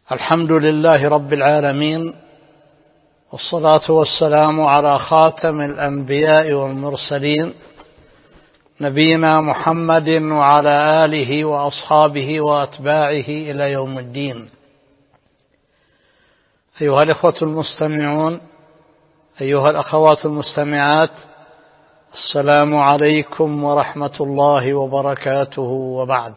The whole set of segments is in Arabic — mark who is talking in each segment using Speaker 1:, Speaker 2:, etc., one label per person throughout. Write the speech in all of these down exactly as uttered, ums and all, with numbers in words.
Speaker 1: الحمد لله رب العالمين، والصلاة والسلام على خاتم الأنبياء والمرسلين نبينا محمد وعلى آله وأصحابه وأتباعه إلى يوم الدين. أيها الإخوة المستمعون، أيها الأخوات المستمعات، السلام عليكم ورحمة الله وبركاته، وبعد.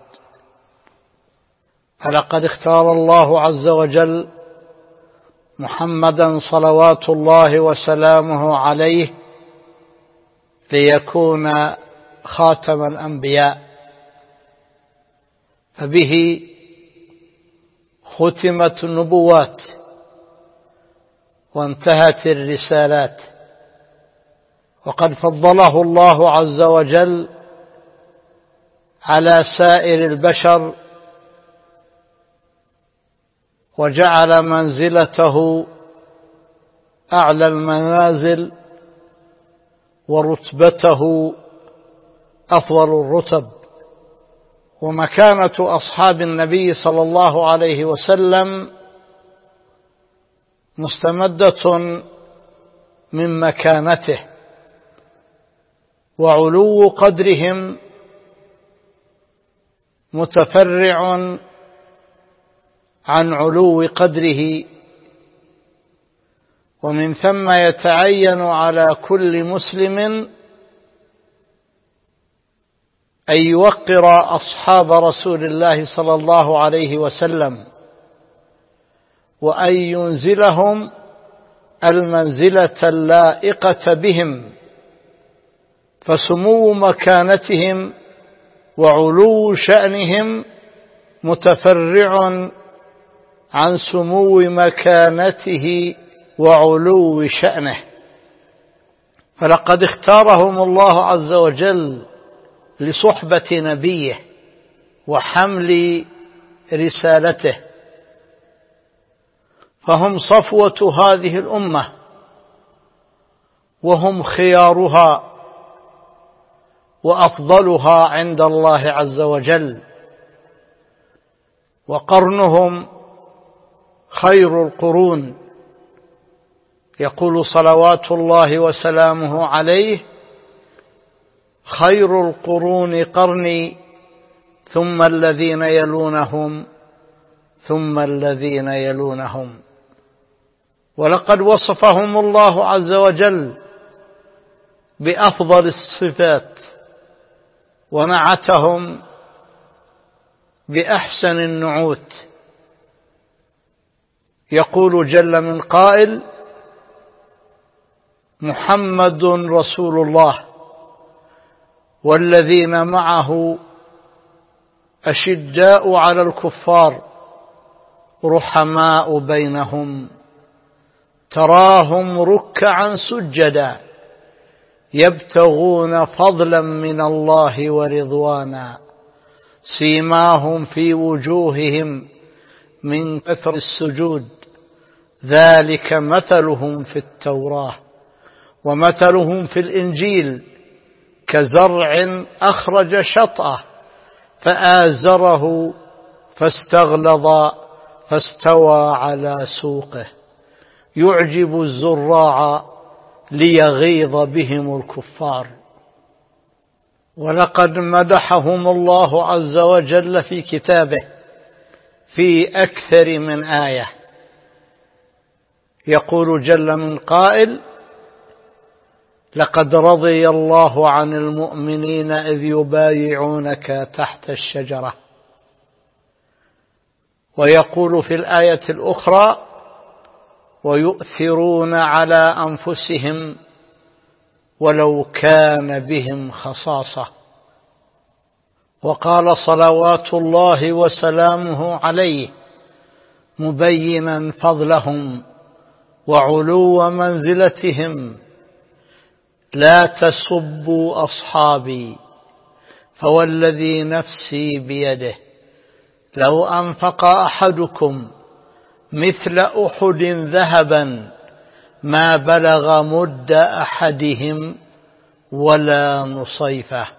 Speaker 1: فلقد اختار الله عز وجل محمدا صلوات الله وسلامه عليه ليكون خاتم الأنبياء، فبه ختمت النبوات وانتهت الرسالات، وقد فضله الله عز وجل على سائر البشر وجعل منزلته أعلى المنازل ورتبته أفضل الرتب، ومكانة أصحاب النبي صلى الله عليه وسلم مستمدة من مكانته، وعلو قدرهم متفرع عن علو قدره، ومن ثم يتعين على كل مسلم أن يوقر أصحاب رسول الله صلى الله عليه وسلم، وأن ينزلهم المنزلة اللائقة بهم، فسمو مكانتهم وعلو شأنهم متفرع عن سمو مكانته وعلو شأنه. فلقد اختارهم الله عز وجل لصحبة نبيه وحمل رسالته، فهم صفوة هذه الأمة، وهم خيارها وأفضلها عند الله عز وجل، وقرنهم خير القرون. يقول صلوات الله وسلامه عليه: خير القرون قرني، ثم الذين يلونهم، ثم الذين يلونهم. ولقد وصفهم الله عز وجل بأفضل الصفات، ونعتهم بأحسن النعوت. يقول جل من قائل: محمد رسول الله والذين معه أشداء على الكفار رحماء بينهم تراهم ركعا سجدا يبتغون فضلا من الله ورضوانا سيماهم في وجوههم من كثر السجود ذلك مثلهم في التوراة ومثلهم في الإنجيل كزرع أخرج شطأه فآزره فاستغلظ فاستوى على سوقه يعجب الزراع ليغيظ بهم الكفار. ولقد مدحهم الله عز وجل في كتابه في أكثر من آية. يقول جل من قائل: لقد رضي الله عن المؤمنين إذ يبايعونك تحت الشجرة. ويقول في الآية الأخرى: ويؤثرون على أنفسهم ولو كان بهم خصاصة. وقال صلوات الله وسلامه عليه مبينا فضلهم وعلو منزلتهم: لا تسبوا أصحابي فوالذي نفسي بيده لو أنفق أحدكم مثل أحد ذهبا ما بلغ مد أحدهم ولا نصيفه.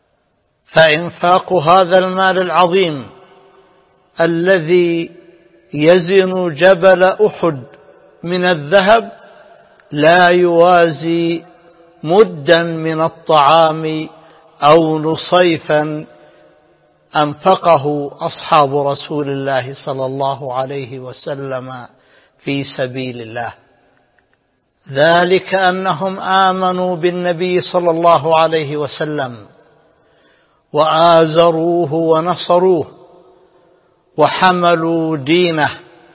Speaker 1: فإنفاق هذا المال العظيم الذي يزن جبل أحد من الذهب لا يوازي مدا من الطعام أو نصيفا أنفقه أصحاب رسول الله صلى الله عليه وسلم في سبيل الله. ذلك أنهم آمنوا بالنبي صلى الله عليه وسلم وآزروه ونصروه وحملوا دينه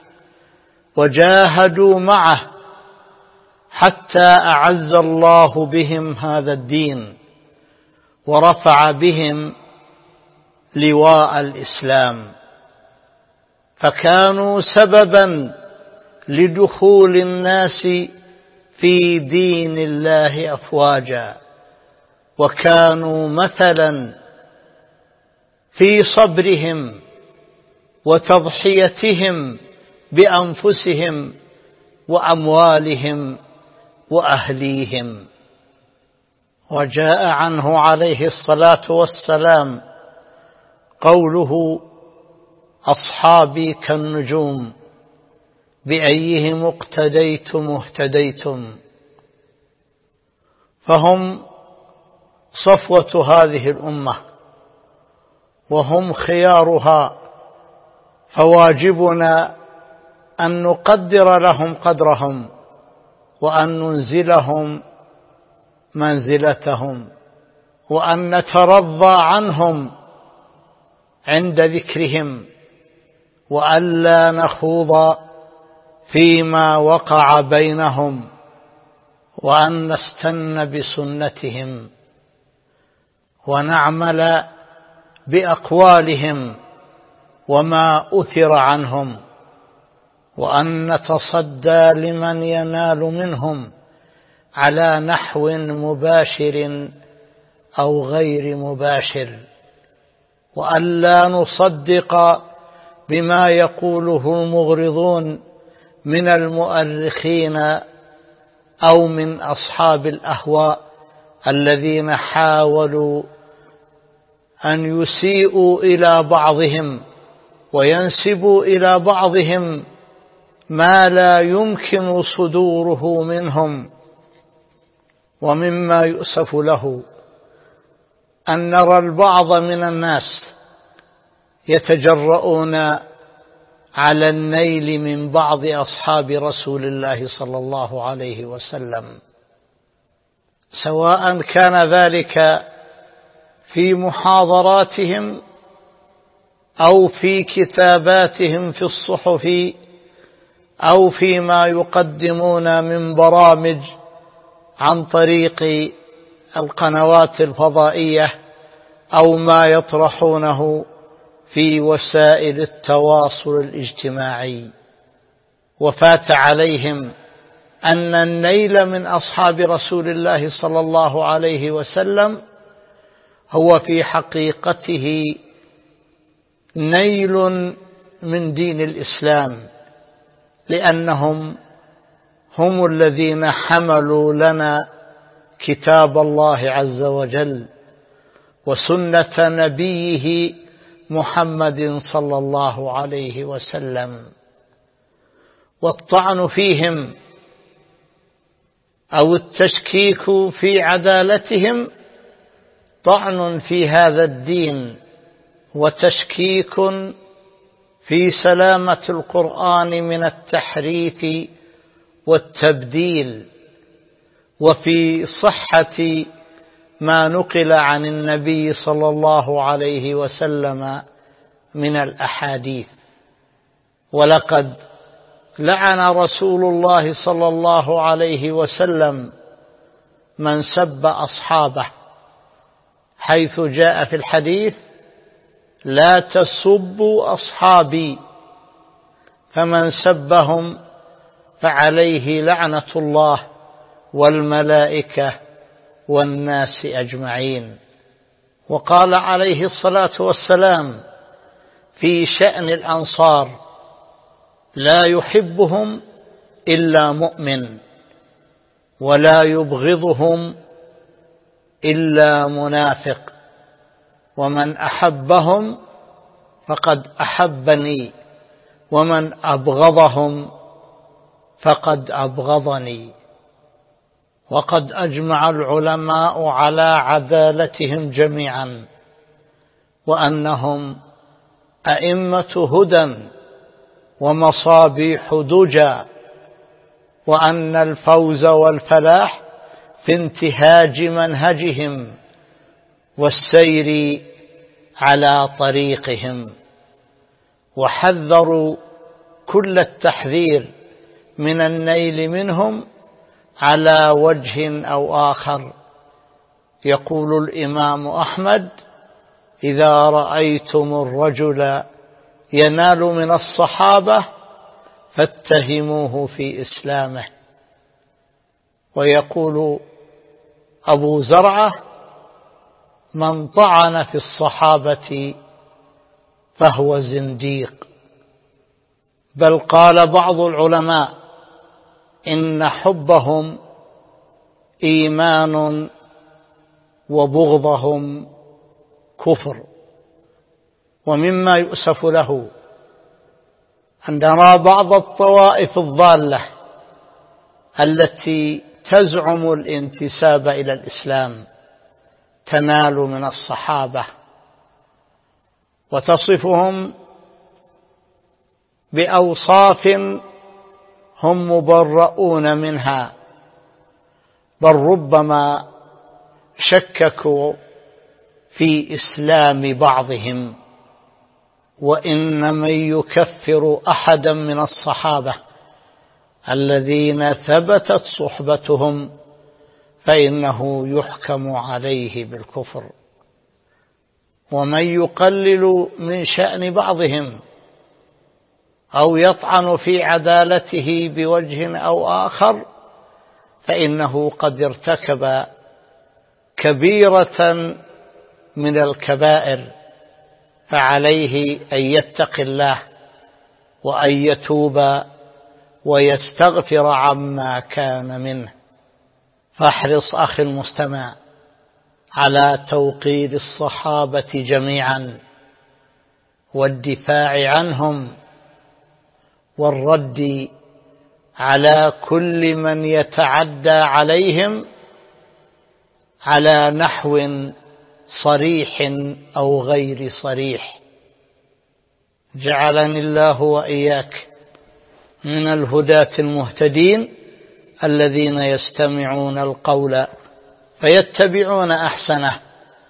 Speaker 1: وجاهدوا معه حتى أعز الله بهم هذا الدين ورفع بهم لواء الإسلام، فكانوا سببا لدخول الناس في دين الله أفواجا، وكانوا مثلا في صبرهم وتضحيتهم بأنفسهم وأموالهم وأهليهم. وجاء عنه عليه الصلاة والسلام قوله: أصحابي كالنجوم بأيهم اقتديتم اهتديتم. فهم صفوة هذه الأمة وهم خيارها، فواجبنا أن نقدر لهم قدرهم وأن ننزلهم منزلتهم وأن نترضى عنهم عند ذكرهم، وألا نخوض فيما وقع بينهم، وأن نستن بسنتهم ونعمل بأقوالهم وما أثر عنهم، وأن نتصدى لمن ينال منهم على نحو مباشر أو غير مباشر، وألا نصدق بما يقوله المغرضون من المؤرخين أو من أصحاب الأهواء الذين حاولوا أن يسيئوا إلى بعضهم وينسبوا إلى بعضهم ما لا يمكن صدوره منهم. ومما يؤسف له أن نرى البعض من الناس يتجرؤون على النيل من بعض أصحاب رسول الله صلى الله عليه وسلم، سواء كان ذلك في محاضراتهم أو في كتاباتهم في الصحف أو فيما يقدمون من برامج عن طريق القنوات الفضائية أو ما يطرحونه في وسائل التواصل الاجتماعي. وفات عليهم أن النيل من أصحاب رسول الله صلى الله عليه وسلم هو في حقيقته نيل من دين الإسلام، لأنهم هم الذين حملوا لنا كتاب الله عز وجل وسنة نبيه محمد صلى الله عليه وسلم. والطعن فيهم أو التشكيك في عدالتهم طعن في هذا الدين وتشكيك في سلامة القرآن من التحريف والتبديل، وفي صحة ما نقل عن النبي صلى الله عليه وسلم من الأحاديث. ولقد لعن رسول الله صلى الله عليه وسلم من سب أصحابه، حيث جاء في الحديث: لا تسبوا أصحابي، فمن سبهم فعليه لعنة الله والملائكة والناس أجمعين. وقال عليه الصلاة والسلام في شأن الأنصار: لا يحبهم إلا مؤمن ولا يبغضهم إلا منافق، ومن أحبهم فقد أحبني ومن أبغضهم فقد أبغضني. وقد أجمع العلماء على عدالتهم جميعا، وأنهم أئمة هدى ومصابيح دجى، وأن الفوز والفلاح في انتهاج منهجهم والسير على طريقهم. وحذروا كل التحذير من النيل منهم على وجه أو آخر. يقول الإمام أحمد: إذا رأيتم الرجل ينال من الصحابة فاتهموه في إسلامه. ويقول أبو زرعة: من طعن في الصحابة فهو زنديق. بل قال بعض العلماء إن حبهم إيمان وبغضهم كفر. ومما يؤسف له أن نرى بعض الطوائف الضالة التي تزعم الانتساب إلى الإسلام تنال من الصحابة، وتصفهم بأوصاف هم مبرؤون منها، بل ربما شككوا في إسلام بعضهم. وإن من يكفر أحدا من الصحابة الذين ثبتت صحبتهم فإنه يحكم عليه بالكفر. ومن يقلل من شأن بعضهم أو يطعن في عدالته بوجه أو آخر فإنه قد ارتكب كبيرة من الكبائر، فعليه أن يتقي الله وأن يتوب ويستغفر عما كان منه. فاحرص أخي المستمع على توقير الصحابة جميعا والدفاع عنهم والرد على كل من يتعدى عليهم على نحو صريح أو غير صريح. جعلني الله وإياك من الهداة المهتدين الذين يستمعون القول فيتبعون أحسنه،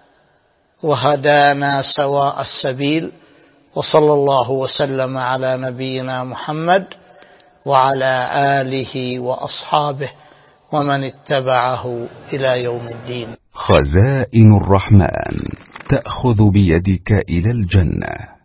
Speaker 1: وهدانا سواء السبيل. وصلى الله وسلم على نبينا محمد وعلى آله وأصحابه ومن اتبعه إلى يوم الدين.
Speaker 2: خزائن الرحمن تأخذ بيدك إلى الجنة.